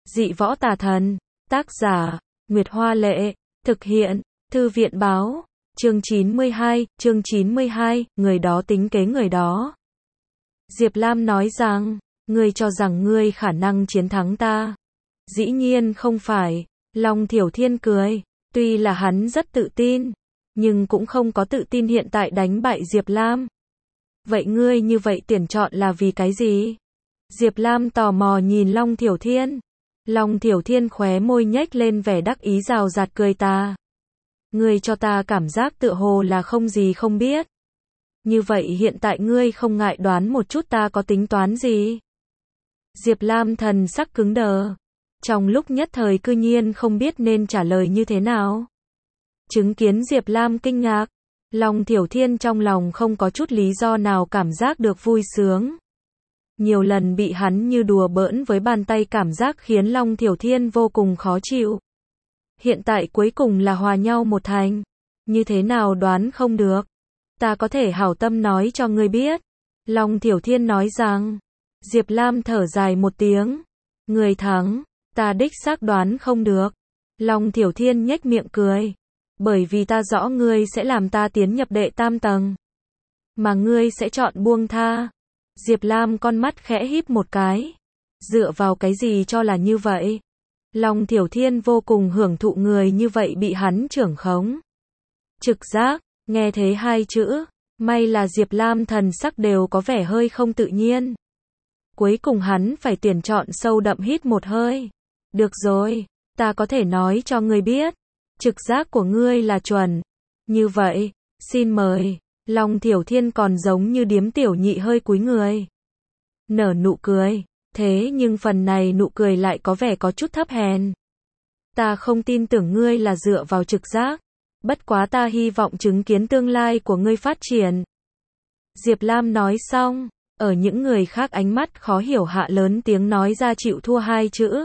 Dị võ tà thần. Tác giả, Nguyệt Hoa Lệ. Thực hiện, Thư viện Báo. Chương 92, người đó tính kế người đó. Diệp Lam nói rằng, ngươi cho rằng ngươi khả năng chiến thắng ta. Dĩ nhiên không phải. Long Thiểu Thiên cười. Tuy là hắn rất tự tin, nhưng cũng không có tự tin hiện tại đánh bại Diệp Lam. Vậy ngươi như vậy tuyển chọn là vì cái gì? Diệp Lam tò mò nhìn Long Thiểu Thiên. Long Thiểu Thiên khóe môi nhếch lên vẻ đắc ý rào rạt cười ta. Ngươi cho ta cảm giác tựa hồ là không gì không biết. Như vậy hiện tại ngươi không ngại đoán một chút ta có tính toán gì? Diệp Lam thần sắc cứng đờ. Trong lúc nhất thời cư nhiên không biết nên trả lời như thế nào. Chứng kiến Diệp Lam kinh ngạc, Long Thiểu Thiên trong lòng không có chút lý do nào cảm giác được vui sướng. Nhiều lần bị hắn như đùa bỡn với bàn tay cảm giác khiến Long Thiểu Thiên vô cùng khó chịu. Hiện tại cuối cùng là hòa nhau một thành. Như thế nào đoán không được. Ta có thể hảo tâm nói cho ngươi biết. Long Thiểu Thiên nói rằng. Diệp Lam thở dài một tiếng. Ngươi thắng. Ta đích xác đoán không được. Long Thiểu Thiên nhếch miệng cười. Bởi vì ta rõ ngươi sẽ làm ta tiến nhập đệ tam tầng. Mà ngươi sẽ chọn buông tha. Diệp Lam con mắt khẽ híp một cái. Dựa vào cái gì cho là như vậy? Long Thiểu Thiên vô cùng hưởng thụ người như vậy bị hắn trưởng khống. Trực giác, nghe thế hai chữ. May là Diệp Lam thần sắc đều có vẻ hơi không tự nhiên. Cuối cùng hắn phải tuyển chọn sâu đậm hít một hơi. Được rồi, ta có thể nói cho ngươi biết. Trực giác của ngươi là chuẩn. Như vậy, xin mời. Long Thiểu Thiên còn giống như điếm tiểu nhị hơi cúi người. Nở nụ cười. Thế nhưng phần này nụ cười lại có vẻ có chút thấp hèn. Ta không tin tưởng ngươi là dựa vào trực giác. Bất quá ta hy vọng chứng kiến tương lai của ngươi phát triển. Diệp Lam nói xong. Ở những người khác ánh mắt khó hiểu hạ lớn tiếng nói ra chịu thua hai chữ.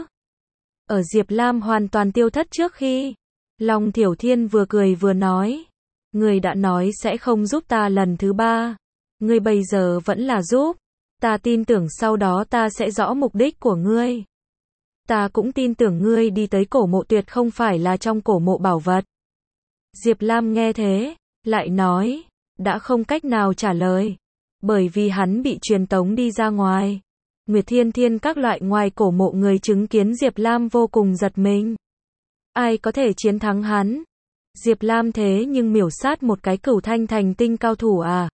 Ở Diệp Lam hoàn toàn tiêu thất trước khi. Long Thiểu Thiên vừa cười vừa nói. Ngươi đã nói sẽ không giúp ta lần thứ ba. Ngươi bây giờ vẫn là giúp. Ta tin tưởng sau đó ta sẽ rõ mục đích của ngươi. Ta cũng tin tưởng ngươi đi tới cổ mộ tuyệt không phải là trong cổ mộ bảo vật. Diệp Lam nghe thế, lại nói, đã không cách nào trả lời. Bởi vì hắn bị truyền tống đi ra ngoài. Nguyệt Thiên Thiên các loại ngoài cổ mộ người chứng kiến Diệp Lam vô cùng giật mình. Ai có thể chiến thắng hắn? Diệp Lam thế nhưng miểu sát một cái Cửu Thanh thành tinh cao thủ à?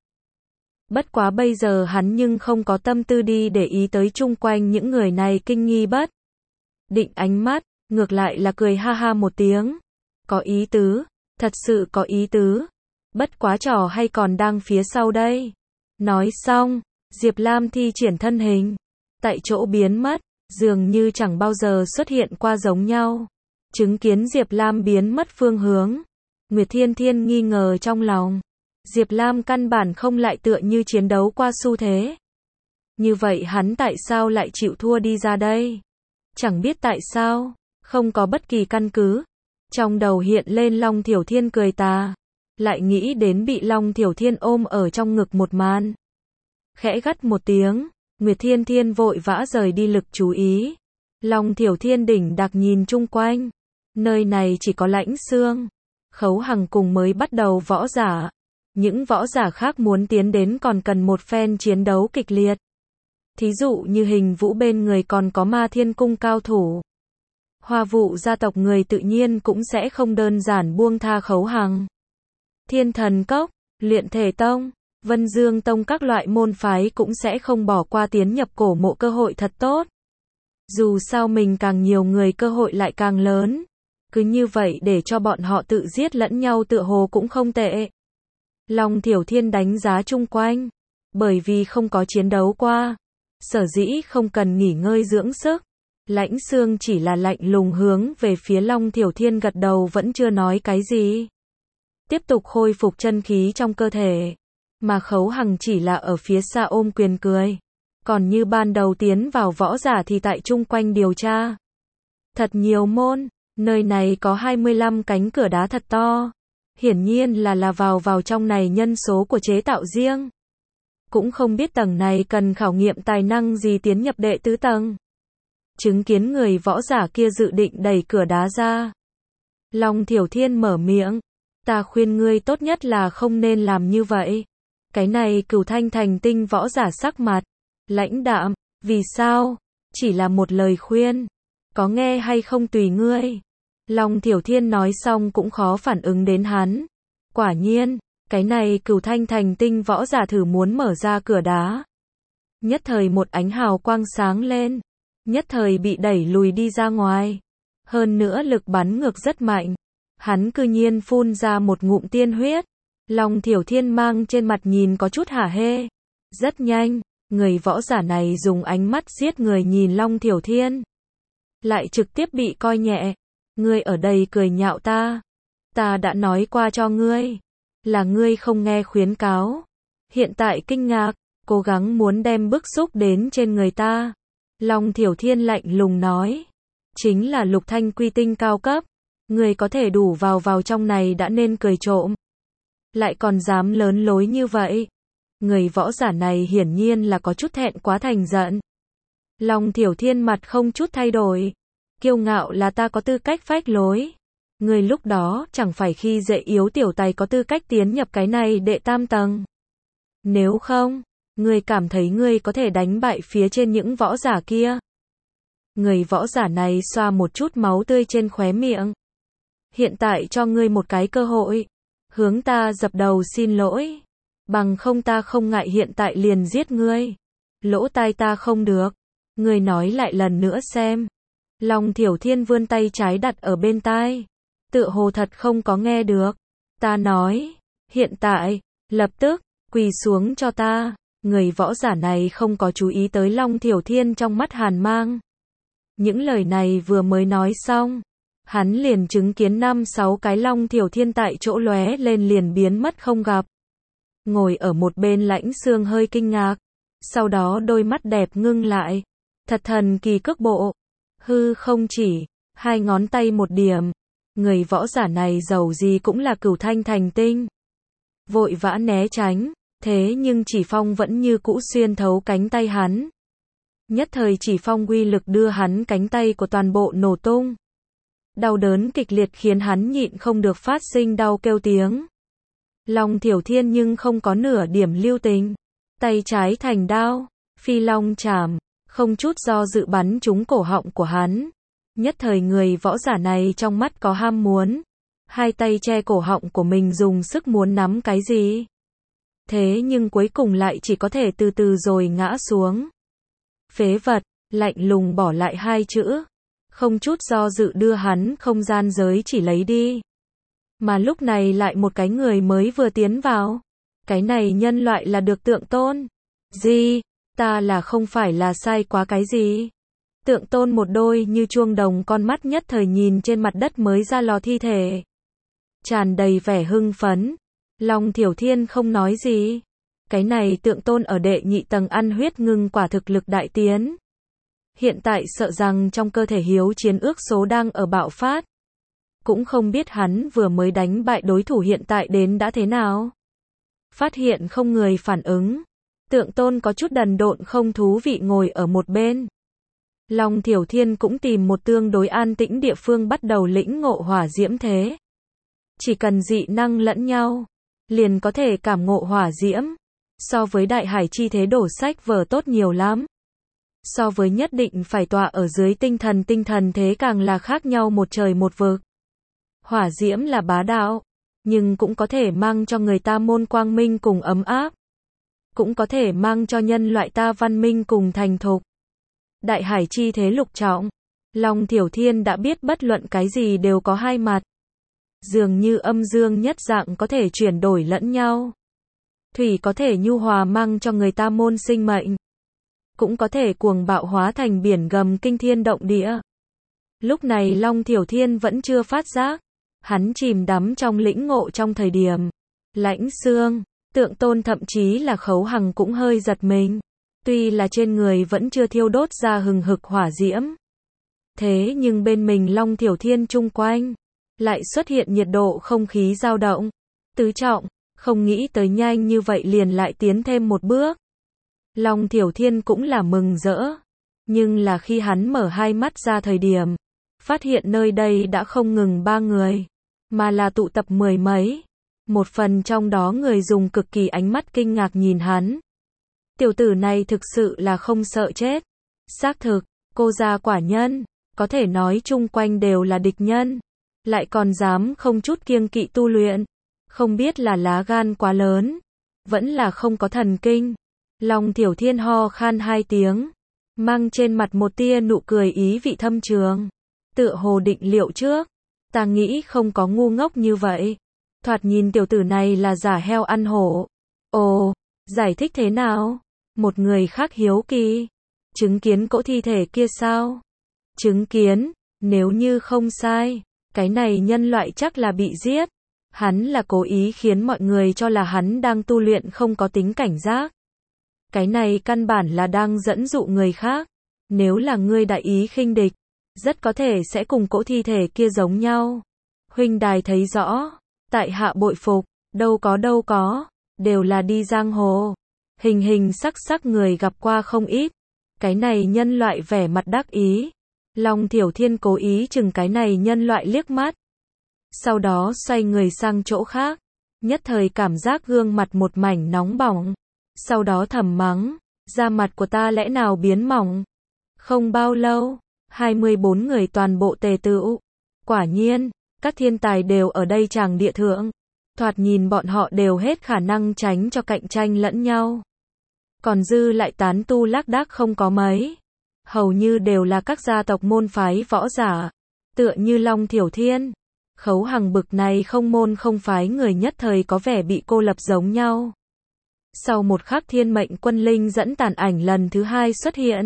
Bất quá bây giờ hắn nhưng không có tâm tư đi để ý tới chung quanh những người này kinh nghi bất định ánh mắt, ngược lại là cười ha ha một tiếng. Có ý tứ, thật sự có ý tứ. Bất quá trò hay còn đang phía sau đây. Nói xong, Diệp Lam thi triển thân hình. Tại chỗ biến mất, dường như chẳng bao giờ xuất hiện qua giống nhau. Chứng kiến Diệp Lam biến mất phương hướng. Nguyệt Thiên Thiên nghi ngờ trong lòng. Diệp Lam căn bản không lại tựa như chiến đấu qua xu thế. Như vậy hắn tại sao lại chịu thua đi ra đây? Chẳng biết tại sao, không có bất kỳ căn cứ. Trong đầu hiện lên Long Thiểu Thiên cười tà. Lại nghĩ đến bị Long Thiểu Thiên ôm ở trong ngực một màn. Khẽ gắt một tiếng, Nguyệt Thiên Thiên vội vã rời đi lực chú ý. Long Thiểu Thiên đỉnh đặc nhìn chung quanh. Nơi này chỉ có Lãnh Xương, Khấu Hằng cùng mới bắt đầu võ giả. Những võ giả khác muốn tiến đến còn cần một phen chiến đấu kịch liệt. Thí dụ như Hình Vũ bên người còn có Ma Thiên Cung cao thủ. Hoa Vụ gia tộc người tự nhiên cũng sẽ không đơn giản buông tha Khấu Hằng. Thiên Thần Cốc, Luyện Thể Tông, Vân Dương Tông các loại môn phái cũng sẽ không bỏ qua tiến nhập cổ mộ cơ hội thật tốt. Dù sao mình càng nhiều người cơ hội lại càng lớn. Cứ như vậy để cho bọn họ tự giết lẫn nhau tựa hồ cũng không tệ. Long Thiểu Thiên đánh giá chung quanh. Bởi vì không có chiến đấu qua. Sở dĩ không cần nghỉ ngơi dưỡng sức. Lãnh Xương chỉ là lạnh lùng hướng về phía Long Thiểu Thiên gật đầu vẫn chưa nói cái gì. Tiếp tục khôi phục chân khí trong cơ thể. Mà Khấu Hằng chỉ là ở phía xa ôm quyền cười. Còn như ban đầu tiến vào võ giả thì tại chung quanh điều tra. Thật nhiều môn. Nơi này có 25 cánh cửa đá thật to. Hiển nhiên là vào trong này nhân số của chế tạo riêng. Cũng không biết tầng này cần khảo nghiệm tài năng gì tiến nhập đệ tứ tầng. chứng kiến người võ giả kia dự định đẩy cửa đá ra. Long Thiểu Thiên mở miệng, ta khuyên ngươi tốt nhất là không nên làm như vậy. Cái này Cửu Thanh Thành Tinh võ giả sắc mặt lãnh đạm, vì sao? Chỉ là một lời khuyên, có nghe hay không tùy ngươi. Long Thiểu Thiên nói xong cũng khó phản ứng đến hắn. Quả nhiên, cái này Cửu Thanh Thành Tinh võ giả thử muốn mở ra cửa đá. Nhất thời một ánh hào quang sáng lên, nhất thời bị đẩy lùi đi ra ngoài. Hơn nữa lực bắn ngược rất mạnh. Hắn cư nhiên phun ra một ngụm tiên huyết. Long Thiểu Thiên mang trên mặt nhìn có chút hả hê. Rất nhanh, người võ giả này dùng ánh mắt giết người nhìn Long Thiểu Thiên. Lại trực tiếp bị coi nhẹ. Ngươi ở đây cười nhạo ta. Ta đã nói qua cho ngươi. Là ngươi không nghe khuyến cáo. Hiện tại kinh ngạc, cố gắng muốn đem bức xúc đến trên người ta. Long Thiểu Thiên lạnh lùng nói. Chính là lục thanh quy tinh cao cấp. Ngươi có thể đủ vào trong này đã nên cười trộm. Lại còn dám lớn lối như vậy. Người võ giả này hiển nhiên là có chút thẹn quá thành giận. Long Thiểu Thiên mặt không chút thay đổi. Kiêu ngạo là ta có tư cách phách lối. Người lúc đó chẳng phải khi dễ yếu tiểu tài có tư cách tiến nhập cái này đệ tam tầng. Nếu không, người cảm thấy người có thể đánh bại phía trên những võ giả kia. Người võ giả này xoa một chút máu tươi trên khóe miệng. Hiện tại cho ngươi một cái cơ hội. Hướng ta dập đầu xin lỗi. Bằng không ta không ngại hiện tại liền giết ngươi. Lỗ tai ta không được. Ngươi nói lại lần nữa xem. Long Thiểu Thiên vươn tay trái đặt ở bên tai. Tựa hồ thật không có nghe được. Ta nói, hiện tại, lập tức, quỳ xuống cho ta. Người võ giả này không có chú ý tới Long Thiểu Thiên trong mắt hàn mang. Những lời này vừa mới nói xong. Hắn liền chứng kiến 5-6 cái Long Thiểu Thiên tại chỗ lóe lên liền biến mất không gặp. Ngồi ở một bên Lãnh Xương hơi kinh ngạc. Sau đó đôi mắt đẹp ngưng lại. Thật thần kỳ cước bộ. Hư không chỉ, 2 ngón tay một điểm. Người võ giả này giàu gì cũng là Cửu Thanh Thành Tinh. Vội vã né tránh, thế nhưng chỉ phong vẫn như cũ xuyên thấu cánh tay hắn. Nhất thời chỉ phong uy lực đưa hắn cánh tay của toàn bộ nổ tung. Đau đớn kịch liệt khiến hắn nhịn không được phát sinh đau kêu tiếng. Long Thiểu Thiên nhưng không có nửa điểm lưu tình. Tay trái thành đao, phi long chảm, không chút do dự bắn trúng cổ họng của hắn. Nhất thời người võ giả này trong mắt có ham muốn. 2 tay che cổ họng của mình dùng sức muốn nắm cái gì. Thế nhưng cuối cùng lại chỉ có thể từ từ rồi ngã xuống. Phế vật, lạnh lùng bỏ lại 2 chữ. Không chút do dự đưa hắn không gian giới chỉ lấy đi. Mà lúc này lại một cái người mới vừa tiến vào. Cái này nhân loại là được Tượng Tôn. Gì? Ta là không phải là sai quá cái gì? Tượng Tôn một đôi như chuông đồng con mắt nhất thời nhìn trên mặt đất mới ra lò thi thể. Tràn đầy vẻ hưng phấn. Long Thiểu Thiên không nói gì. Cái này Tượng Tôn ở đệ nhị tầng ăn huyết ngưng quả thực lực đại tiến. Hiện tại sợ rằng trong cơ thể hiếu chiến ước số đang ở bạo phát. Cũng không biết hắn vừa mới đánh bại đối thủ hiện tại đến đã thế nào. Phát hiện không người phản ứng. Tượng Tôn có chút đần độn không thú vị ngồi ở một bên. Long Thiểu Thiên cũng tìm một tương đối an tĩnh địa phương bắt đầu lĩnh ngộ hỏa diễm thế. Chỉ cần dị năng lẫn nhau, liền có thể cảm ngộ hỏa diễm. So với đại hải chi thế đổ sách vở tốt nhiều lắm. So với nhất định phải tọa ở dưới tinh thần thế càng là khác nhau một trời một vực. Hỏa diễm là bá đạo, nhưng cũng có thể mang cho người ta môn quang minh cùng ấm áp. Cũng có thể mang cho nhân loại ta văn minh cùng thành thục. Đại hải chi thế lục trọng, Long Thiểu Thiên đã biết bất luận cái gì đều có 2 mặt. Dường như âm dương nhất dạng có thể chuyển đổi lẫn nhau. Thủy có thể nhu hòa mang cho người ta môn sinh mệnh. Cũng có thể cuồng bạo hóa thành biển gầm kinh thiên động địa. Lúc này Long Thiểu Thiên vẫn chưa phát giác. Hắn chìm đắm trong lĩnh ngộ trong thời điểm. Lãnh Xương, Tượng Tôn thậm chí là Khấu Hằng cũng hơi giật mình. Tuy là trên người vẫn chưa thiêu đốt ra hừng hực hỏa diễm. Thế nhưng bên mình Long Thiểu Thiên chung quanh. Lại xuất hiện nhiệt độ không khí dao động. Tứ trọng, không nghĩ tới nhanh như vậy liền lại tiến thêm một bước. Long Thiểu Thiên cũng là mừng rỡ. Nhưng là khi hắn mở hai mắt ra thời điểm, phát hiện nơi đây đã không ngừng 3 người, mà là tụ tập 10 mấy. Một phần trong đó người dùng cực kỳ ánh mắt kinh ngạc nhìn hắn. Tiểu tử này thực sự là không sợ chết. Xác thực, cô gia quả nhân, có thể nói chung quanh đều là địch nhân, lại còn dám không chút kiêng kỵ tu luyện. Không biết là lá gan quá lớn, vẫn là không có thần kinh. Long Thiểu Thiên ho khan 2 tiếng, mang trên mặt một tia nụ cười ý vị thâm trường. Tựa hồ định liệu trước, ta nghĩ không có ngu ngốc như vậy. Thoạt nhìn tiểu tử này là giả heo ăn hổ. Ồ, giải thích thế nào? Một người khác hiếu kỳ. Chứng kiến cỗ thi thể kia sao? Chứng kiến, nếu như không sai, cái này nhân loại chắc là bị giết. Hắn là cố ý khiến mọi người cho là hắn đang tu luyện không có tính cảnh giác. Cái này căn bản là đang dẫn dụ người khác. Nếu là ngươi đại ý khinh địch, rất có thể sẽ cùng cỗ thi thể kia giống nhau. Huynh đài thấy rõ, tại hạ bội phục, đâu có, đều là đi giang hồ. Hình hình sắc sắc người gặp qua không ít. Cái này nhân loại vẻ mặt đắc ý. Long Thiểu Thiên cố ý chừng cái này nhân loại liếc mắt. Sau đó xoay người sang chỗ khác. Nhất thời cảm giác gương mặt một mảnh nóng bỏng. Sau đó thầm mắng, da mặt của ta lẽ nào biến mỏng. Không bao lâu, 24 người toàn bộ tề tựu. Quả nhiên, các thiên tài đều ở đây tràng địa thượng. Thoạt nhìn bọn họ đều hết khả năng tránh cho cạnh tranh lẫn nhau. Còn dư lại tán tu lác đác không có mấy. Hầu như đều là các gia tộc môn phái võ giả. Tựa như Long Thiểu Thiên. Khấu Hằng bực này không môn không phái người nhất thời có vẻ bị cô lập giống nhau. Sau một khắc thiên mệnh quân linh dẫn tàn ảnh lần thứ 2 xuất hiện.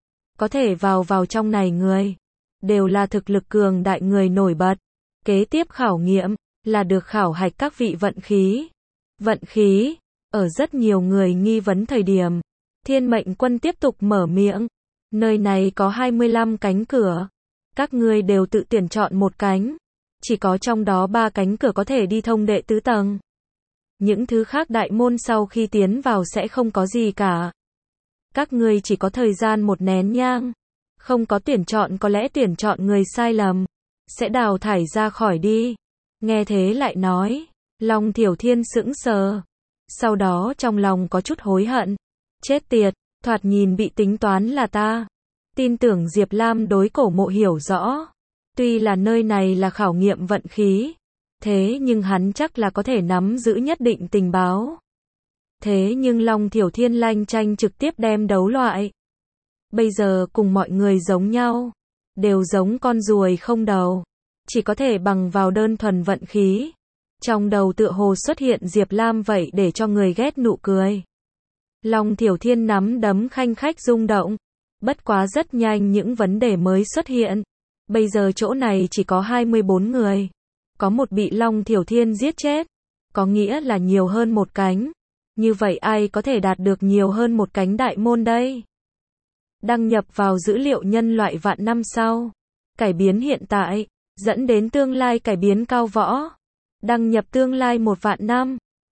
Có thể vào trong này người. Đều là thực lực cường đại người nổi bật. Kế tiếp khảo nghiệm, là được khảo hạch các vị vận khí. Vận khí, ở rất nhiều người nghi vấn thời điểm. Thiên mệnh quân tiếp tục mở miệng. Nơi này có 25 cánh cửa. Các ngươi đều tự tuyển chọn một cánh. Chỉ có trong đó 3 cánh cửa có thể đi thông đệ tứ tầng. Những thứ khác đại môn sau khi tiến vào sẽ không có gì cả. Các ngươi chỉ có thời gian một nén nhang. Không có tuyển chọn có lẽ tuyển chọn người sai lầm. Sẽ đào thải ra khỏi đi. Nghe thế lại nói. Long Thiểu Thiên sững sờ. Sau đó trong lòng có chút hối hận. Chết tiệt, thoạt nhìn bị tính toán là ta. Tin tưởng Diệp Lam đối Cổ Mộ hiểu rõ. Tuy là nơi này là khảo nghiệm vận khí. Thế nhưng hắn chắc là có thể nắm giữ nhất định tình báo. Thế nhưng Long Thiểu Thiên lanh chanh trực tiếp đem đấu loại. Bây giờ cùng mọi người giống nhau. Đều giống con ruồi không đầu. Chỉ có thể bằng vào đơn thuần vận khí. Trong đầu tựa hồ xuất hiện Diệp Lam vậy để cho người ghét nụ cười. Long Thiểu Thiên nắm đấm khanh khách rung động. Bất quá rất nhanh những vấn đề mới xuất hiện. Bây giờ chỗ này chỉ có 24 người. Có một bị Long Thiểu Thiên giết chết. Có nghĩa là nhiều hơn một cánh. Như vậy ai có thể đạt được nhiều hơn một cánh đại môn đây? Đăng nhập vào dữ liệu nhân loại vạn năm sau. Cải biến hiện tại, dẫn đến tương lai cải biến cao võ. Đăng nhập tương lai 1 vạn năm.